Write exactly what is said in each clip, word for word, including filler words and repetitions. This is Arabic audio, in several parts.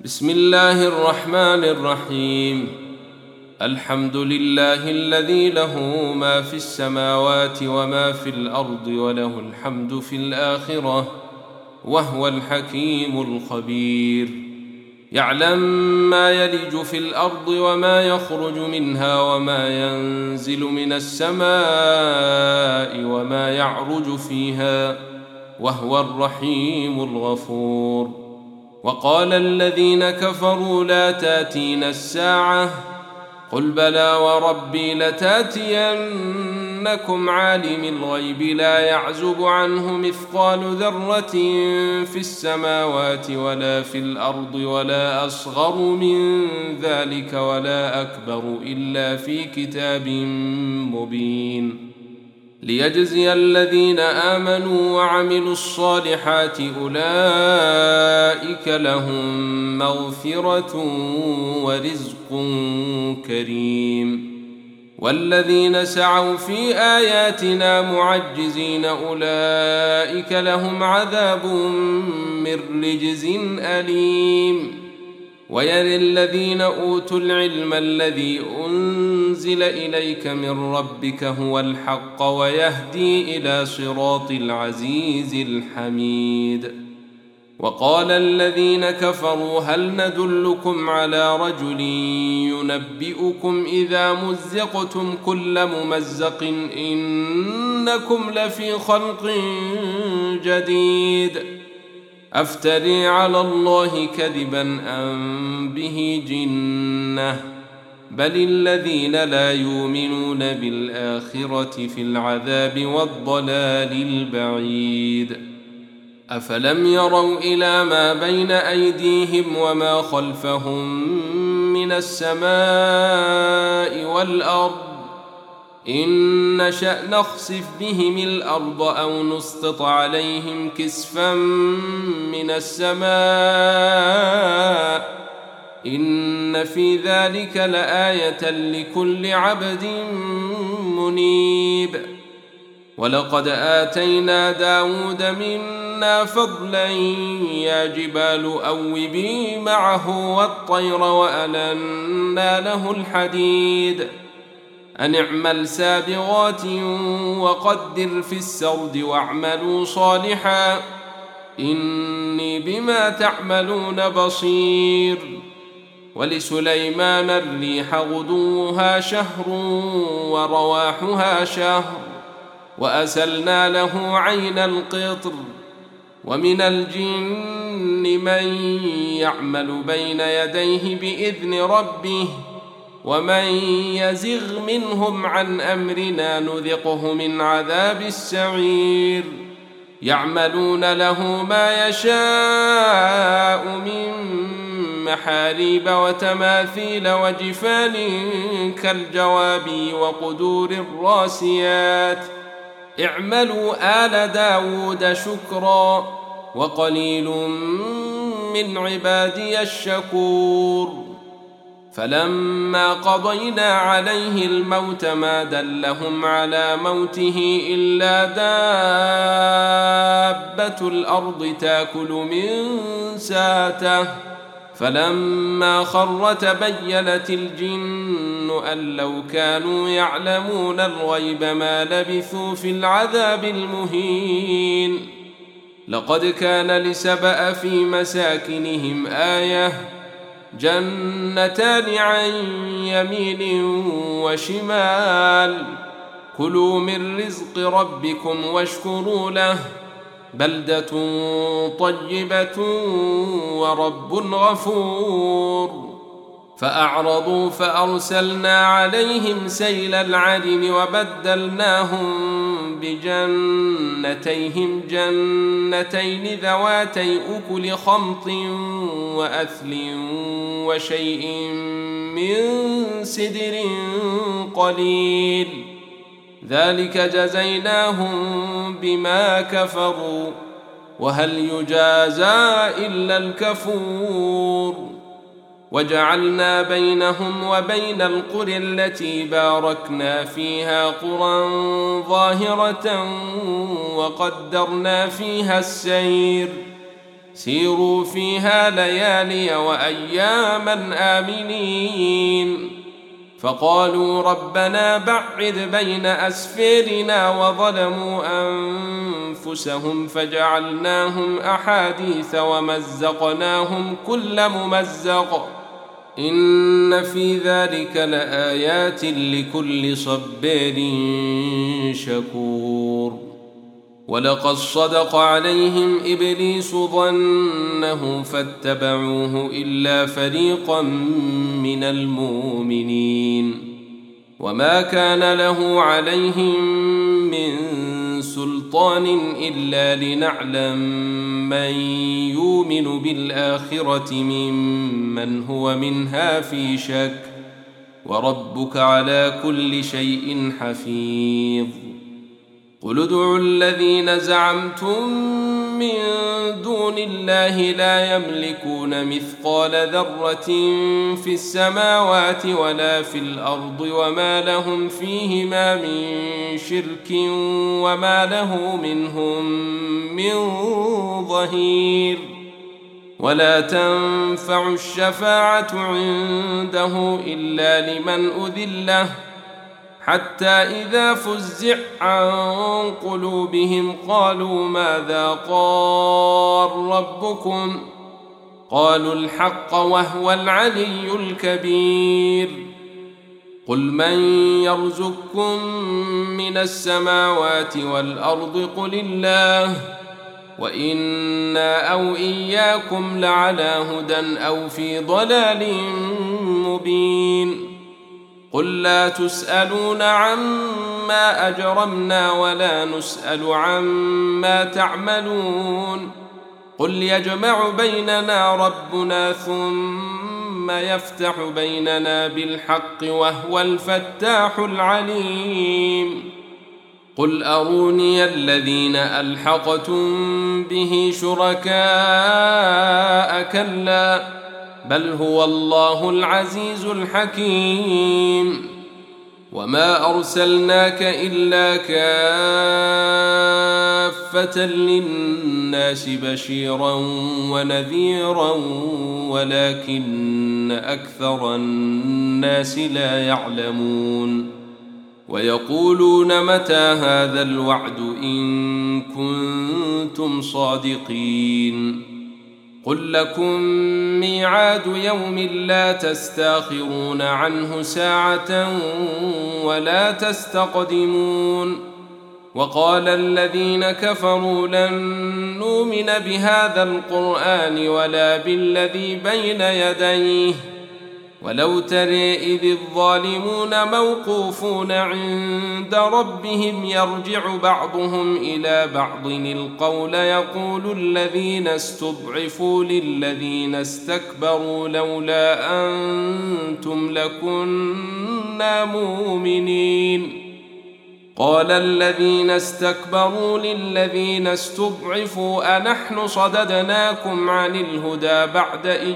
بسم الله الرحمن الرحيم. الحمد لله الذي له ما في السماوات وما في الأرض وله الحمد في الآخرة وهو الحكيم الخبير. يعلم ما يلج في الأرض وما يخرج منها وما ينزل من السماء وما يعرج فيها وهو الرحيم الغفور. وقال الذين كفروا لا تأتينا الساعة قل بلى وربي لتأتينكم عالم الغيب لا يعزب عنه مثقال ذرة في السماوات ولا في الأرض ولا أصغر من ذلك ولا أكبر إلا في كتاب مبين ليجزي الذين آمنوا وعملوا الصالحات أولئك لهم مغفرة ورزق كريم. والذين سعوا في آياتنا معجزين أولئك لهم عذاب من رجز أليم. ويرى الذين أوتوا العلم الذي أنزل إليك من ربك هو الحق ويهدي إلى صراط العزيز الحميد. وقال الذين كفروا هل ندلكم على رجل ينبئكم إذا مزقتم كل ممزق إنكم لفي خلق جديد أفتري على الله كذبا أم به جنة بل الذين لا يؤمنون بالآخرة في العذاب والضلال البعيد. أفلم يروا إلى ما بين أيديهم وما خلفهم من السماء والأرض إن نشأ نخسف بهم الأرض أو نسقط عليهم كسفا من السماء إن في ذلك لآية لكل عبد منيب. ولقد آتينا داود منا فضلا يا جبال أوبي معه والطير وألنا له الحديد أن اعمل سابغات وقدر في السرد واعملوا صالحا إني بما تعملون بصير. ولسليمان الريح غدوها شهر ورواحها شهر وأسلنا له عين القطر. ومن الجن من يعمل بين يديه بإذن ربه ومن يزغ منهم عن أمرنا نذقه من عذاب السعير. يعملون له ما يشاء من محاريب وتماثيل وجفان كالجواب وقدور الراسيات اعملوا آل داود شكرا وقليل من عبادي الشكور. فلما قضينا عليه الموت ما دلهم على موته إلا دابة الأرض تأكل من ساته فلما خر تبينت الجن أن لو كانوا يعلمون الغيب ما لبثوا في العذاب المهين. لقد كان لسبأ في مساكنهم آية جنتان عن يمين وشمال كلوا من رزق ربكم واشكروا له بلدة طيبة ورب غفور. فأعرضوا فأرسلنا عليهم سيل العرم وبدلناهم بجنتيهم جنتين ذواتي أكل خمط وأثل وشيء من سدر قليل ذلك جزيناهم بما كفروا وهل يجازى إلا الكفور. وجعلنا بينهم وبين القرى التي باركنا فيها قرى ظاهرة وقدرنا فيها السير سيروا فيها ليالي وأياما آمنين. فقالوا ربنا بعد بين أسفارنا وظلموا أنفسهم فجعلناهم أحاديث ومزقناهم كل ممزق إن في ذلك لآيات لكل صبار شكور. ولقد صدق عليهم إبليس ظنه فاتبعوه إلا فريقا من المؤمنين وما كان له عليهم من سلطان إلا لنعلم من يؤمن بالآخرة ممن هو منها في شك وربك على كل شيء حفيظ. قل ادعوا الذين زعمتم من دون الله لا يملكون مثقال ذرة في السماوات ولا في الأرض وما لهم فيهما من شرك وما له منهم من ظهير. ولا تنفع الشفاعة عنده إلا لمن أذن له حتى إذا فزع عن قلوبهم قالوا ماذا قال ربكم قالوا الحق وهو العلي الكبير. قل من يرزقكم من السماوات والأرض قل الله وإنا أو إياكم لعلى هدى أو في ضلال مبين. قل لا تسألون عما أجرمنا ولا نسأل عما تعملون. قل يجمع بيننا ربنا ثم يفتح بيننا بالحق وهو الفتاح العليم. قل أروني الذين ألحقتم به شركاء كلا بل هو الله العزيز الحكيم. وما أرسلناك إلا كافة للناس بشيرا ونذيرا ولكن أكثر الناس لا يعلمون. ويقولون متى هذا الوعد إن كنتم صادقين. قل لكم ميعاد يوم لا تستاخرون عنه ساعة ولا تستقدمون. وقال الذين كفروا لن نؤمن بهذا القرآن ولا بالذي بين يديه ولو ترى إذ الظالمون موقوفون عند ربهم يرجع بعضهم إلى بعض القول يقول الذين استضعفوا للذين استكبروا لولا أنتم لكنا مؤمنين. قال الذين استكبروا للذين استضعفوا أنحن صددناكم عن الهدى بعد إذ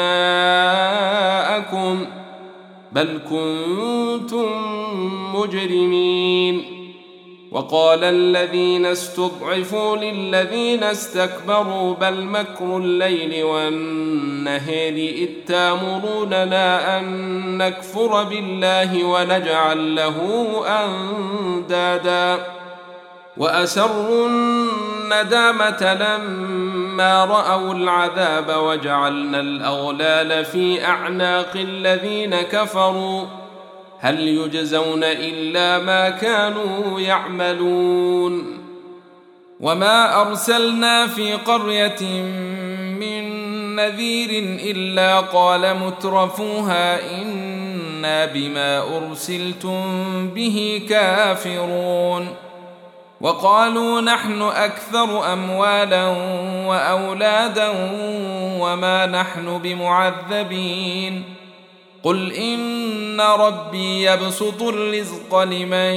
جاءكم بل كنتم مجرمين. وقال الذين استضعفوا للذين استكبروا بل مكر الليل والنهار إذ تأمروننا أن نكفر بالله ونجعل له أندادا وأسروا الندامة لما رأوا العذاب وجعلنا الأغلال في أعناق الذين كفروا هل يجزون إلا ما كانوا يعملون. وما أرسلنا في قرية من نذير إلا قال مترفوها إنا بما أرسلتم به كافرون. وقالوا نحن أكثر أموالا وأولادا وما نحن بمعذبين. قل إن ربي يبسط الرزق لمن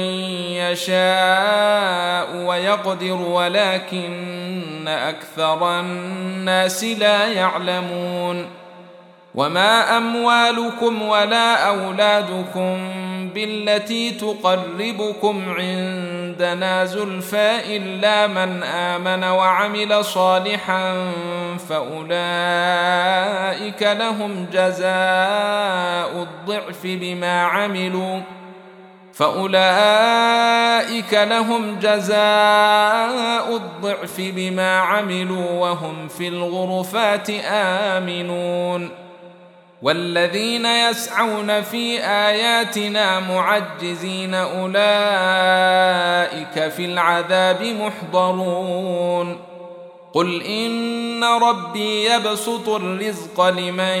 يشاء ويقدر ولكن أكثر الناس لا يعلمون. وما أموالكم ولا أولادكم بالتي تقربكم عندنا زلفى إلا من آمن وعمل صالحا فأولئك لهم جزاء الضعف بما عملوا فأولئك لهم جزاء الضعف بما عملوا وهم في الغرفات آمنون. والذين يسعون في آياتنا معجزين أولئك في العذاب محضرون. قل إن ربي يبسط الرزق لمن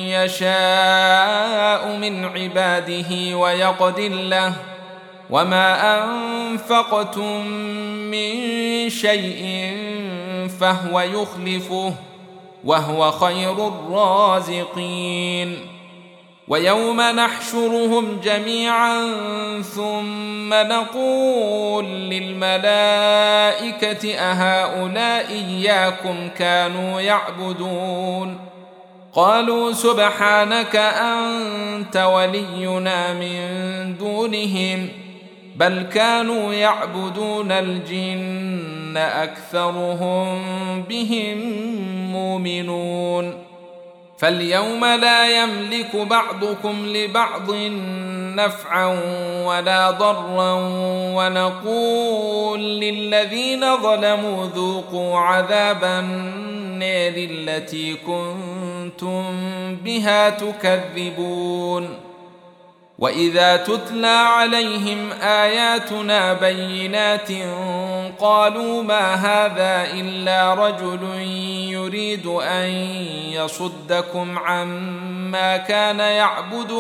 يشاء من عباده ويقدر له وما أنفقتم من شيء فهو يخلفه وهو خير الرازقين. ويوم نحشرهم جميعا ثم نقول للملائكة أهؤلاء إياكم كانوا يعبدون قالوا سبحانك أنت ولينا من دونهم بل كانوا يعبدون الجن أكثرهم بهم مؤمنون. فاليوم لا يملك بعضكم لبعض نفعا ولا ضرا ونقول للذين ظلموا ذوقوا عذاب النار التي كنتم بها تكذبون. وإذا تتلى عليهم آياتنا بينات قالوا ما هذا إلا رجل يريد أن يصدكم عما كان يعبد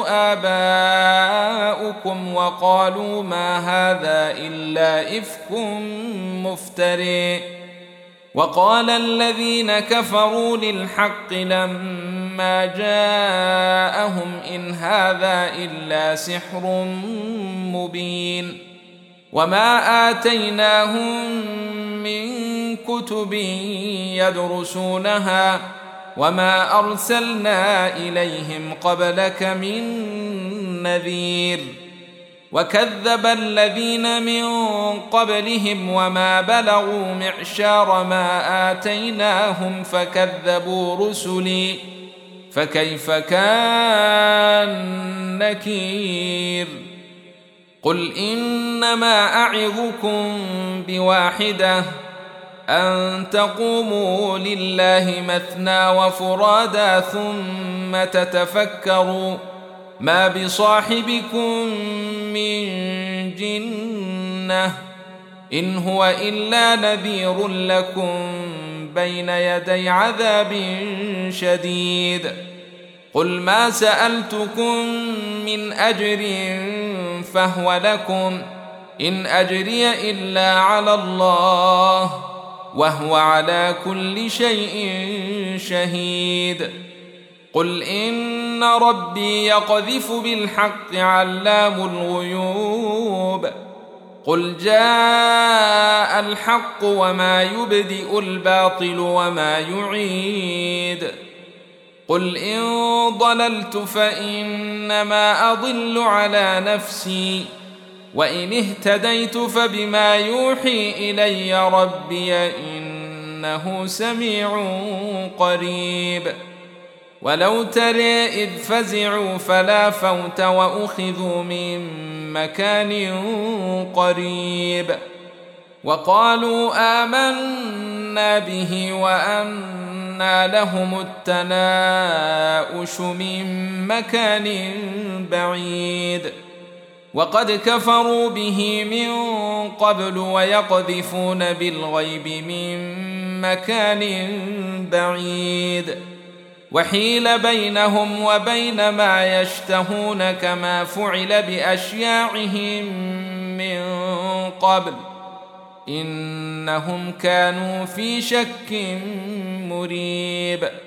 آباؤكم وقالوا ما هذا إلا إفك مفتري. وقال الذين كفروا للحق لما جاءهم إن هذا إلا سحر مبين. وما آتيناهم من كتب يدرسونها وما أرسلنا إليهم قبلك من نذير. وكذب الذين من قبلهم وما بلغوا معشار ما آتيناهم فكذبوا رسلي فكيف كان نكير. قل إنما أعظكم بواحدة أن تقوموا لله مثنى وفرادا ثم تتفكروا ما بصاحبكم من جنة إن هو إلا نذير لكم بين يدي عذاب شديد. قل ما سألتكم من أجر فهو لكم إن أجري إلا على الله وهو على كل شيء شهيد. قل إن ربي يقذف بالحق علام الغيوب. قل جاء الحق وما يبدئ الباطل وما يعيد. قل إن ضللت فإنما أضل على نفسي وإن اهتديت فبما يوحي إلي ربي إنه سميع قريب. ولو ترى إذ فزعوا فلا فوت وأخذوا من مكان قريب وقالوا آمنا به وأنى لهم التناؤش من مكان بعيد. وقد كفروا به من قبل ويقذفون بالغيب من مكان بعيد. وحيل بينهم وبين ما يشتهون كما فعل بأشياعهم من قبل إنهم كانوا في شك مريب.